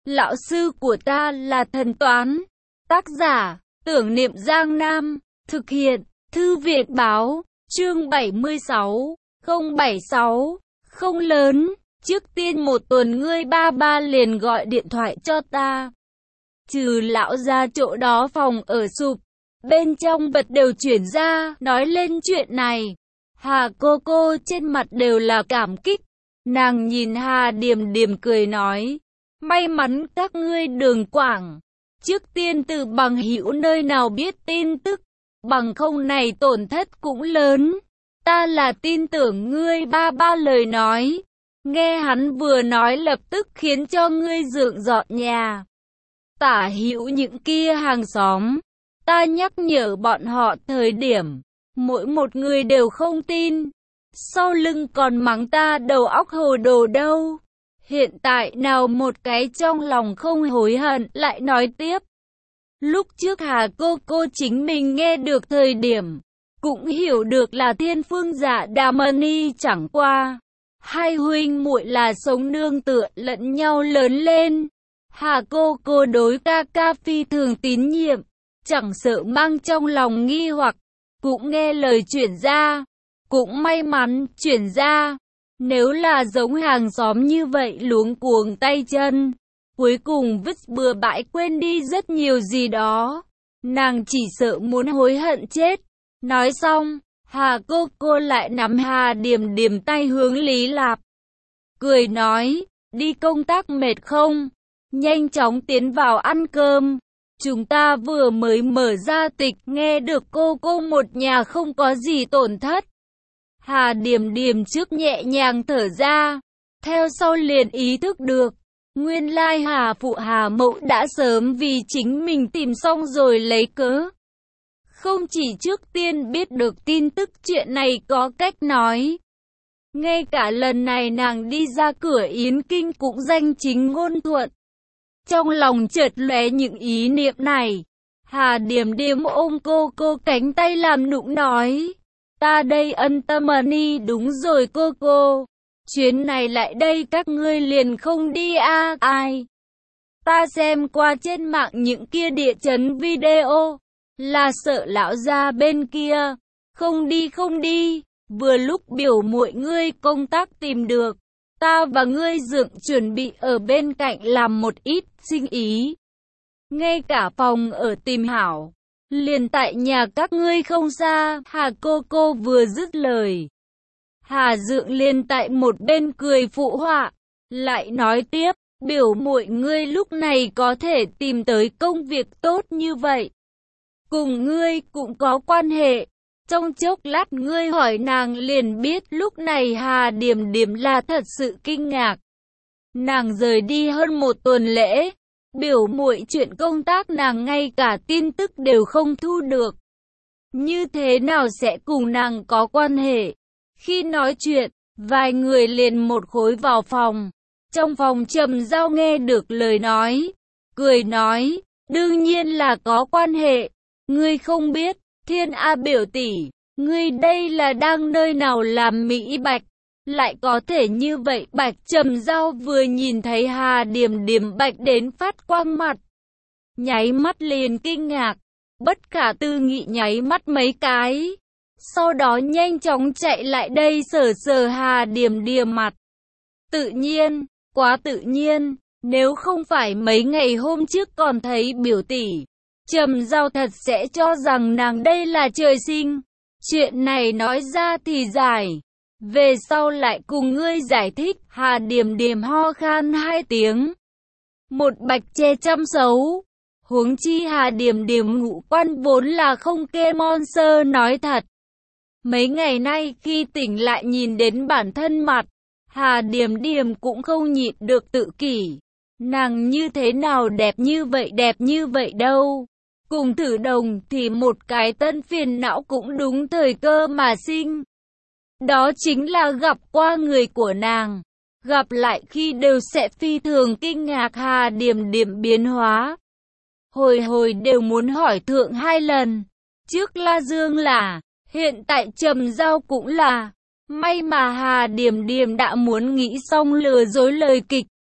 Lão sư của ta là thần toán. Tác giả, Tưởng Niệm Giang Nam. Thực hiện, Thư viện Báo. Chương 76. 076. Không lớn. Trước tiên một tuần ngươi ba ba liền gọi điện thoại cho ta. Trừ lão ra chỗ đó phòng ở sụp. Bên trong bật đều chuyển ra, nói lên chuyện này. Hà cô trên mặt đều là cảm kích. Nàng nhìn Hà Điềm Điềm cười nói. May mắn các ngươi Đường Quảng. Trước tiên từ bằng hữu nơi nào biết tin tức. Bằng không này tổn thất cũng lớn. Ta là tin tưởng ngươi ba ba lời nói. Nghe hắn vừa nói lập tức khiến cho ngươi dượng dọn nhà. Tả hữu những kia hàng xóm. Ta nhắc nhở bọn họ thời điểm. Mỗi một người đều không tin. Sau lưng còn mắng ta đầu óc hồ đồ đâu. Hiện tại nào một cái trong lòng không hối hận lại nói tiếp. Lúc trước Hà cô chính mình nghe được thời điểm. Cũng hiểu được là Thiên Phương Dạ Đà Mani chẳng qua. Hai huynh muội là sống nương tựa lẫn nhau lớn lên. Hà cô đối ca ca phi thường tín nhiệm. Chẳng sợ mang trong lòng nghi hoặc. Cũng nghe lời chuyển ra. Cũng may mắn chuyển ra. Nếu là giống hàng xóm như vậy luống cuống tay chân. Cuối cùng vứt bừa bãi quên đi rất nhiều gì đó. Nàng chỉ sợ muốn hối hận chết. Nói xong, Hà cô lại nắm Hà Điềm Điềm tay hướng Lý Lạp. Cười nói, đi công tác mệt không? Nhanh chóng tiến vào ăn cơm. Chúng ta vừa mới mở ra tịch nghe được cô một nhà không có gì tổn thất. Hà Điềm Điềm trước nhẹ nhàng thở ra. Theo sau liền ý thức được. Nguyên lai Hà phụ Hà mậu đã sớm vì chính mình tìm xong rồi lấy cớ. Không chỉ trước tiên biết được tin tức chuyện này có cách nói. Ngay cả lần này nàng đi ra cửa Yến Kinh cũng danh chính ngôn thuận. Trong lòng chợt lóe những ý niệm này. Hà Điềm Điềm ôm cô cánh tay làm nũng nói. Ta đây ân tâm đi đúng rồi cô. Chuyến này lại đây các ngươi liền không đi ai. Ta xem qua trên mạng những kia địa chấn video. Là sợ lão gia bên kia. Không đi. Vừa lúc biểu muội ngươi công tác tìm được. Ta và ngươi dượng chuẩn bị ở bên cạnh làm một ít sinh ý. Ngay cả phòng ở tìm hảo. Liền tại nhà các ngươi không xa. Hà cô vừa dứt lời. Hà dượng liền tại một bên cười phụ họa. Lại nói tiếp. Biểu muội ngươi lúc này có thể tìm tới công việc tốt như vậy. Cùng ngươi cũng có quan hệ. Trong chốc lát ngươi hỏi nàng liền biết lúc này Hà Điềm Điềm là thật sự kinh ngạc. Nàng rời đi hơn một tuần lễ. Biểu muội chuyện công tác nàng ngay cả tin tức đều không thu được. Như thế nào sẽ cùng nàng có quan hệ? Khi nói chuyện, vài người liền một khối vào phòng. Trong phòng Trầm Giao nghe được lời nói. Cười nói, đương nhiên là có quan hệ. Ngươi không biết, Thiên A biểu tỷ, ngươi đây là đang nơi nào làm mỹ bạch, lại có thể như vậy bạch. Trầm Giao vừa nhìn thấy Hà Điềm Điềm bạch đến phát quang mặt. Nháy mắt liền kinh ngạc, bất khả tư nghị nháy mắt mấy cái. Sau đó nhanh chóng chạy lại đây sờ Hà Điềm Điềm mặt. Tự nhiên, quá tự nhiên, nếu không phải mấy ngày hôm trước còn thấy biểu tỷ. Trầm Giao thật sẽ cho rằng nàng đây là trời sinh. Chuyện này nói ra thì dài. Về sau lại cùng ngươi giải thích. Hà Điềm Điềm ho khan 2 tiếng. Một bạch che chăm xấu. Huống chi Hà Điềm Điềm ngũ quan vốn là không kê monster nói thật. Mấy ngày nay khi tỉnh lại nhìn đến bản thân mặt. Hà Điềm Điềm cũng không nhịn được tự kỷ. Nàng như thế nào đẹp như vậy đâu. Cùng thử đồng thì một cái tân phiền não cũng đúng thời cơ mà sinh. Đó chính là gặp qua người của nàng. Gặp lại khi đều sẽ phi thường kinh ngạc Hà Điềm Điềm biến hóa. Hồi đều muốn hỏi thượng 2 lần. Trước La Dương là, hiện tại Trầm Giao cũng là. May mà Hà Điềm Điềm đã muốn nghĩ xong lừa dối lời kịch.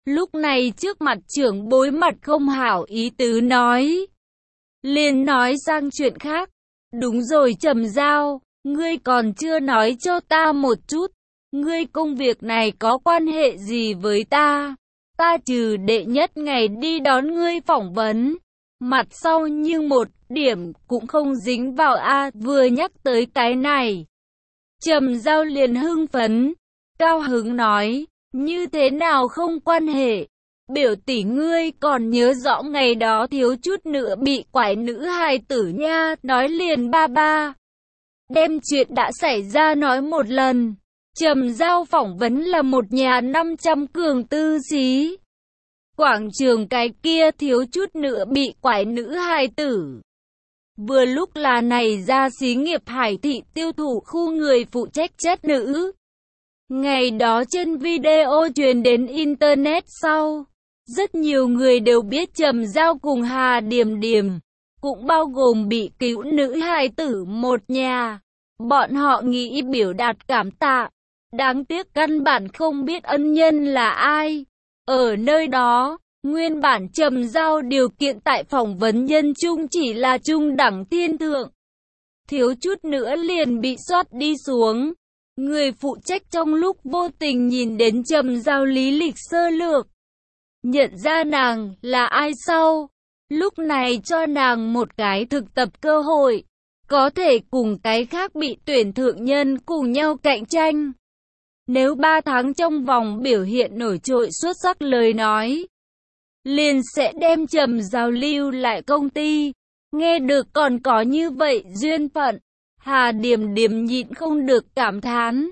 Lúc này trước mặt trưởng bối mặt không hảo ý tứ nói. Liền nói sang chuyện khác. Đúng rồi Trầm Giao, ngươi còn chưa nói cho ta một chút. Ngươi công việc này có quan hệ gì với ta? Ta trừ đệ nhất ngày đi đón ngươi phỏng vấn. Mặt sau nhưng một điểm cũng không dính vào vừa nhắc tới cái này. Trầm Giao liền hưng phấn, cao hứng nói, như thế nào không quan hệ. Biểu tỷ ngươi còn nhớ rõ ngày đó thiếu chút nữa bị quải nữ hài tử nha, nói liền ba ba. Đem chuyện đã xảy ra nói một lần. Trầm Giao phỏng vấn là một nhà 500 cường tư xí. Quảng trường cái kia thiếu chút nữa bị quải nữ hài tử. Vừa lúc là này ra xí nghiệp Hải Thị tiêu thụ khu người phụ trách chất nữ. Ngày đó trên video truyền đến Internet sau, rất nhiều người đều biết Trầm Giao cùng Hà Điềm Điềm, cũng bao gồm bị cứu nữ hài tử một nhà. Bọn họ nghĩ biểu đạt cảm tạ, đáng tiếc căn bản không biết ân nhân là ai. Ở nơi đó, nguyên bản Trầm Giao điều kiện tại phỏng vấn nhân chung chỉ là trung đẳng thiên thượng. Thiếu chút nữa liền bị soát đi xuống. Người phụ trách trong lúc vô tình nhìn đến Trầm Giao lý lịch sơ lược, nhận ra nàng là ai sau, lúc này cho nàng một cái thực tập cơ hội, có thể cùng cái khác bị tuyển thượng nhân cùng nhau cạnh tranh. Nếu 3 tháng trong vòng biểu hiện nổi trội xuất sắc lời nói, liền sẽ đem Trầm Giao lưu lại công ty. Nghe được còn có như vậy duyên phận, Hà Điềm Điềm nhịn không được cảm thán.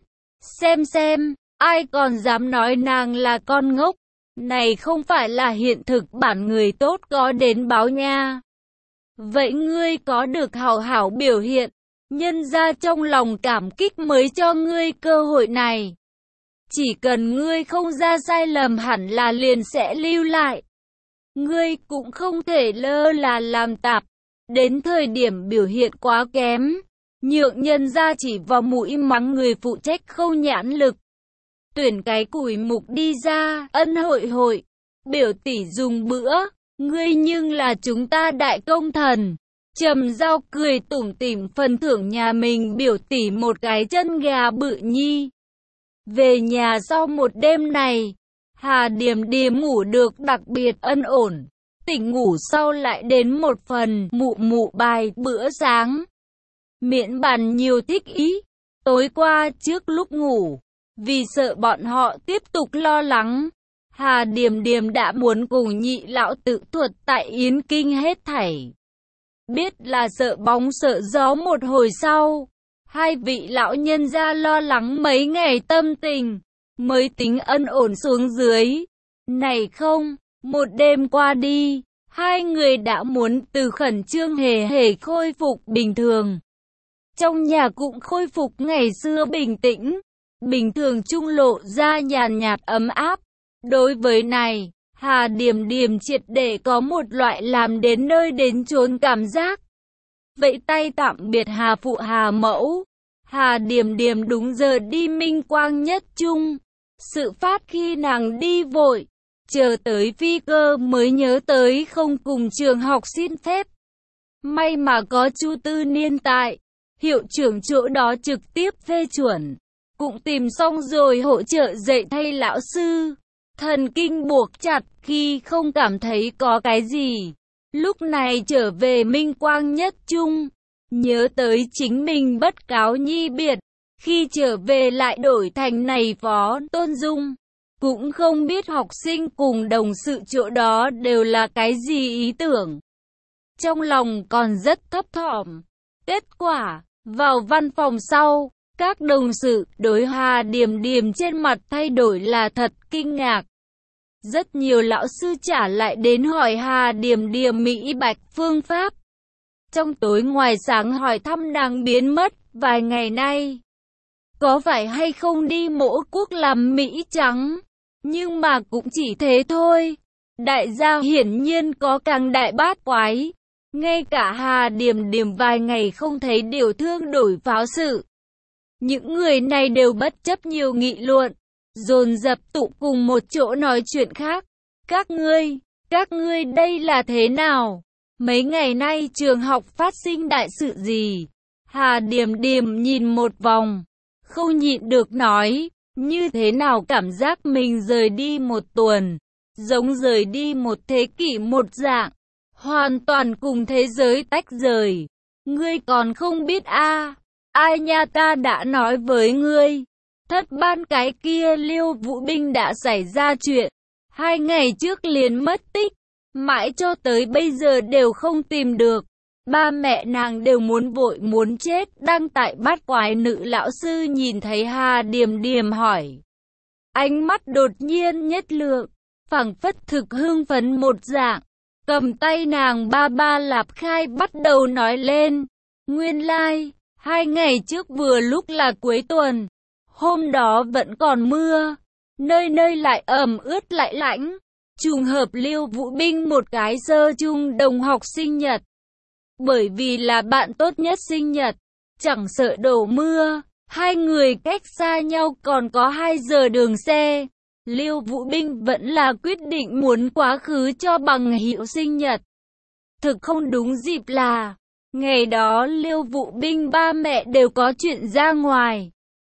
Xem, ai còn dám nói nàng là con ngốc. Này không phải là hiện thực bản người tốt có đến báo nha. Vậy ngươi có được hảo hảo biểu hiện, nhân ra trong lòng cảm kích mới cho ngươi cơ hội này. Chỉ cần ngươi không ra sai lầm hẳn là liền sẽ lưu lại. Ngươi cũng không thể lơ là làm tạp, đến thời điểm biểu hiện quá kém, nhượng nhân ra chỉ vào mũi mắng người phụ trách không nhãn lực. Tuyển cái củi mục đi ra, ân hội, biểu tỷ dùng bữa, ngươi nhưng là chúng ta đại công thần. Trầm Giao cười tủm tỉm phần thưởng nhà mình biểu tỷ một cái chân gà bự nhi. Về nhà sau một đêm này, Hà Điềm Điềm ngủ được đặc biệt ân ổn, tỉnh ngủ sau lại đến một phần mụ bài bữa sáng. Miễn bàn nhiều thích ý, tối qua trước lúc ngủ, vì sợ bọn họ tiếp tục lo lắng, Hà Điềm Điềm đã muốn cùng nhị lão tự thuật tại Yến Kinh hết thảy. Biết là sợ bóng sợ gió một hồi sau, hai vị lão nhân gia lo lắng mấy ngày tâm tình, mới tính ân ổn xuống dưới. Này không, một đêm qua đi, hai người đã muốn từ khẩn trương hề khôi phục bình thường. Trong nhà cũng khôi phục ngày xưa bình tĩnh, bình thường trung lộ ra nhàn nhạt ấm áp. Đối với này, Hà Điềm Điềm triệt để có một loại làm đến nơi đến chốn cảm giác. Vẫy tay tạm biệt Hà phụ Hà mẫu, Hà Điềm Điềm đúng giờ đi Minh Quang Nhất Trung. Sự phát khi nàng đi vội, chờ tới phi cơ mới nhớ tới không cùng trường học xin phép. May mà có Chu Tư Niên tại, hiệu trưởng chỗ đó trực tiếp phê chuẩn, cũng tìm xong rồi hỗ trợ dạy thay lão sư. Thần kinh buộc chặt khi không cảm thấy có cái gì. Lúc này trở về Minh Quang Nhất Trung, nhớ tới chính mình bất cáo nhi biệt, khi trở về lại đổi thành này Phó Tôn Dung. Cũng không biết học sinh cùng đồng sự chỗ đó đều là cái gì ý tưởng. Trong lòng còn rất thấp thỏm. Kết quả, vào văn phòng sau, các đồng sự đối Hà Điềm Điềm trên mặt thay đổi là thật kinh ngạc. Rất nhiều lão sư trả lại đến hỏi Hà Điềm Điềm Mỹ Bạch phương pháp. Trong tối ngoài sáng hỏi thăm nàng biến mất vài ngày nay. Có phải hay không đi mỗ quốc làm Mỹ trắng? Nhưng mà cũng chỉ thế thôi. Đại gia hiển nhiên có càng đại bát quái. Ngay cả Hà Điềm Điềm vài ngày không thấy điều thương đổi pháo sự. Những người này đều bất chấp nhiều nghị luận. dồn dập tụ cùng một chỗ nói chuyện khác. Các ngươi đây là thế nào? Mấy ngày nay trường học phát sinh đại sự gì? Hà Điềm Điềm nhìn một vòng, không nhịn được nói, như thế nào cảm giác mình rời đi một tuần, giống rời đi một thế kỷ một dạng, hoàn toàn cùng thế giới tách rời. Ngươi còn không biết a? Ai nha, ta đã nói với ngươi, thất ban cái kia Liêu Vũ Binh đã xảy ra chuyện, 2 ngày trước liền mất tích, mãi cho tới bây giờ đều không tìm được. Ba mẹ nàng đều muốn vội muốn chết. Đang tại bát quái nữ lão sư nhìn thấy Hà Điềm Điềm hỏi, ánh mắt đột nhiên nhất lượng, phảng phất thực hưng phấn một dạng, cầm tay nàng ba ba lạp khai bắt đầu nói lên. Nguyên lai, 2 ngày trước vừa lúc là cuối tuần, hôm đó vẫn còn mưa, nơi nơi lại ẩm ướt lại lạnh. Trùng hợp Liêu Vũ Binh một cái sơ chung đồng học sinh nhật, bởi vì là bạn tốt nhất sinh nhật, chẳng sợ đổ mưa, 2 người cách xa nhau còn có 2 giờ đường xe. Liêu Vũ Binh vẫn là quyết định muốn quá khứ cho bằng hữu sinh nhật. Thực không đúng dịp là, ngày đó Liêu Vũ Binh ba mẹ đều có chuyện ra ngoài.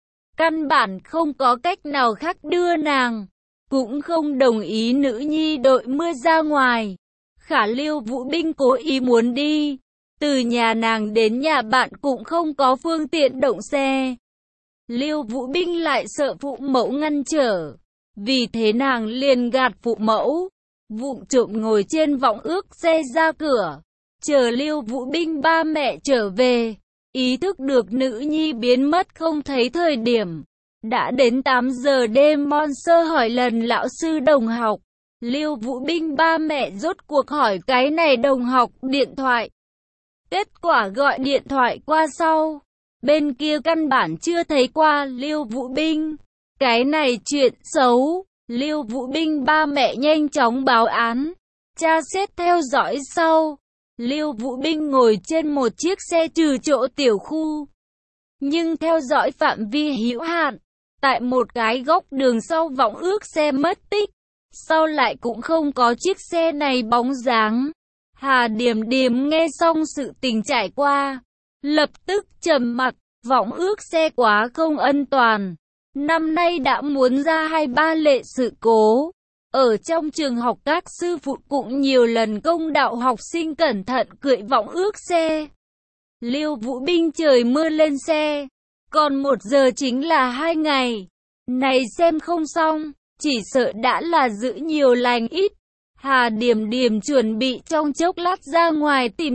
Căn bản không có cách nào khác đưa nàng, cũng không đồng ý nữ nhi đội mưa ra ngoài. Khả Liêu Vũ Binh cố ý muốn đi, từ nhà nàng đến nhà bạn cũng không có phương tiện động xe. Liêu Vũ Binh lại sợ phụ mẫu ngăn trở, vì thế nàng liền gạt phụ mẫu, vụng trộm ngồi trên võng ước xe ra cửa, chờ Liêu Vũ Binh ba mẹ trở về. Ý thức được nữ nhi biến mất không thấy thời điểm, đã đến 8 giờ đêm. Monster hỏi lần lão sư đồng học, Liêu Vũ Binh ba mẹ rốt cuộc hỏi cái này đồng học điện thoại. Kết quả gọi điện thoại qua sau, bên kia căn bản chưa thấy qua Liêu Vũ Binh. Cái này chuyện xấu, Liêu Vũ Binh ba mẹ nhanh chóng báo án, tra xét theo dõi sau. Liêu Vũ Binh ngồi trên một chiếc xe trừ chỗ tiểu khu, nhưng theo dõi phạm vi hữu hạn, tại một cái góc đường sau võng ước xe mất tích, sau lại cũng không có chiếc xe này bóng dáng. Hà Điềm Điềm nghe xong sự tình trải qua, lập tức trầm mặc, võng ước xe quá không an toàn. Năm nay đã muốn ra 2-3 lệ sự cố. Ở trong trường học các sư phụ cũng nhiều lần công đạo học sinh cẩn thận cưỡi võng ước xe. Liêu Vũ Binh trời mưa lên xe, còn 1 giờ chính là 2 ngày. Này xem không xong, chỉ sợ đã là giữ nhiều lành ít. Hà Điềm Điềm chuẩn bị trong chốc lát ra ngoài tìm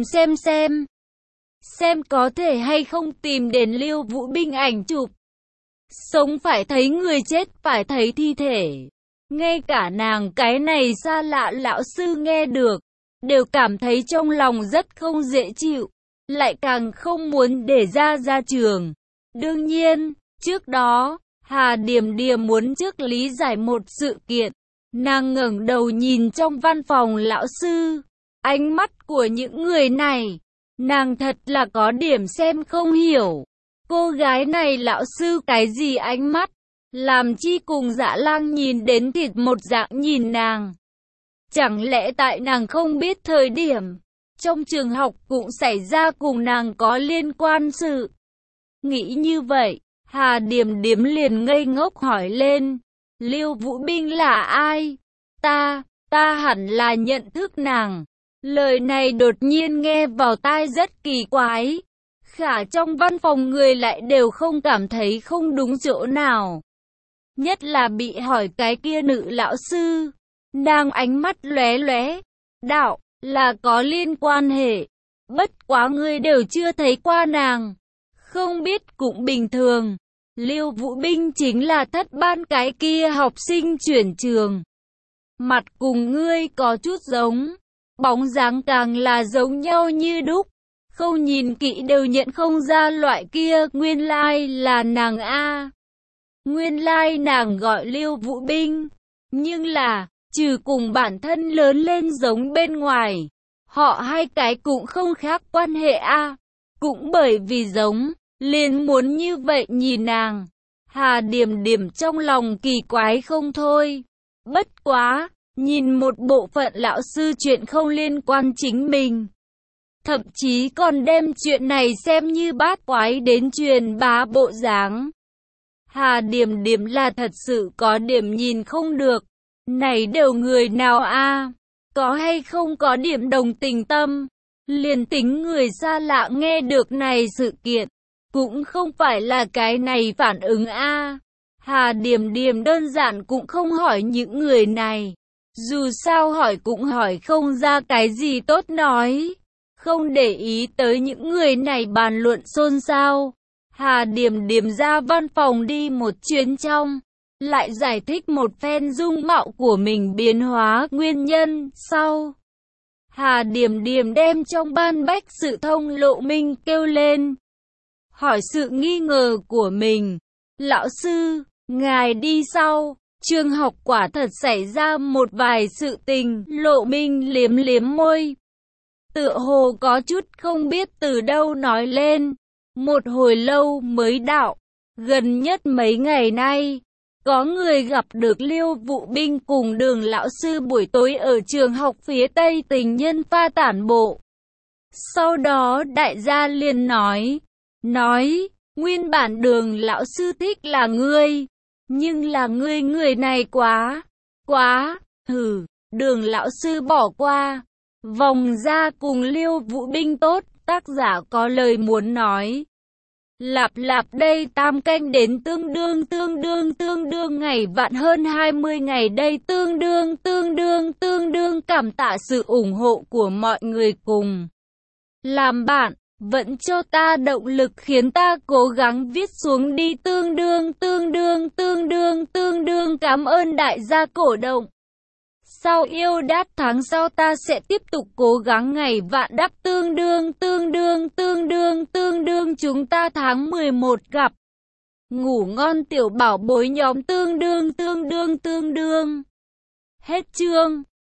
xem có thể hay không tìm đến Liêu Vũ Binh ảnh chụp. Sống phải thấy người, chết phải thấy thi thể. Ngay cả nàng cái này xa lạ lão sư nghe được, đều cảm thấy trong lòng rất không dễ chịu, lại càng không muốn để ra trường. Đương nhiên, trước đó, Hà Điềm Điềm muốn trước lý giải một sự kiện. Nàng ngẩng đầu nhìn trong văn phòng lão sư, ánh mắt của những người này, nàng thật là có điểm xem không hiểu. Cô gái này lão sư cái gì ánh mắt, làm chi cùng Dã Lang nhìn đến thịt một dạng nhìn nàng. Chẳng lẽ tại nàng không biết thời điểm, trong trường học cũng xảy ra cùng nàng có liên quan sự. Nghĩ như vậy, Hà Điềm Điềm liền ngây ngốc hỏi lên, Liêu Vũ Binh là ai? Ta hẳn là nhận thức nàng. Lời này đột nhiên nghe vào tai rất kỳ quái. Khả trong văn phòng người lại đều không cảm thấy không đúng chỗ nào. Nhất là bị hỏi cái kia nữ lão sư. Nàng ánh mắt lóe lóe, đạo, là có liên quan hệ. Bất quá ngươi đều chưa thấy qua nàng, không biết cũng bình thường. Liêu Vũ Binh chính là thất ban cái kia học sinh chuyển trường. Mặt cùng ngươi có chút giống, bóng dáng càng là giống nhau như đúc. Không nhìn kỹ đều nhận không ra loại kia. Nguyên lai là nàng a. Nguyên lai nàng gọi Liêu Vũ Binh. Nhưng là, trừ cùng bản thân lớn lên giống bên ngoài, họ hai cái cũng không khác quan hệ a. Cũng bởi vì giống, liền muốn như vậy nhìn nàng. Hà Điềm Điềm trong lòng kỳ quái không thôi. Bất quá, nhìn một bộ phận lão sư chuyện không liên quan chính mình. Thậm chí còn đem chuyện này xem như bát quái đến truyền bá bộ dáng. Hà Điềm Điềm là thật sự có điểm nhìn không được. Này đều người nào a? Có hay không có điểm đồng tình tâm? Liền tính người xa lạ nghe được này sự kiện, cũng không phải là cái này phản ứng a. Hà Điềm Điềm đơn giản cũng không hỏi những người này. Dù sao hỏi cũng hỏi không ra cái gì tốt nói. Không để ý tới những người này bàn luận xôn xao. Hà Điềm Điềm ra văn phòng đi một chuyến trong. Lại giải thích một phen dung mạo của mình biến hóa nguyên nhân sau. Hà Điềm Điềm đem trong ban bách sự thông lộ minh kêu lên. Hỏi sự nghi ngờ của mình. Lão sư, ngài đi sau. Trường học quả thật xảy ra một vài sự tình. Lộ minh liếm liếm môi. Tựa hồ có chút không biết từ đâu nói lên. Một hồi lâu mới đạo. Gần nhất mấy ngày nay, có người gặp được Liêu Vụ Binh cùng Đường lão sư buổi tối ở trường học phía Tây tình nhân pha tản bộ. Sau đó đại gia liền nói, nguyên bản Đường lão sư thích là ngươi, nhưng là ngươi người này quá, Đường lão sư bỏ qua, vòng ra cùng Liêu Vụ Binh tốt, tác giả có lời muốn nói. Lạp đây tam canh đến tương đương ngày vạn hơn 20 ngày đây tương đương cảm tạ sự ủng hộ của mọi người cùng. Làm bạn, vẫn cho ta động lực khiến ta cố gắng viết xuống đi tương đương cảm ơn đại gia cổ động. Sau yêu đát tháng sau ta sẽ tiếp tục cố gắng ngày vạn đắp tương đương chúng ta tháng 11 gặp. Ngủ ngon tiểu bảo bối nhóm tương đương. Hết chương.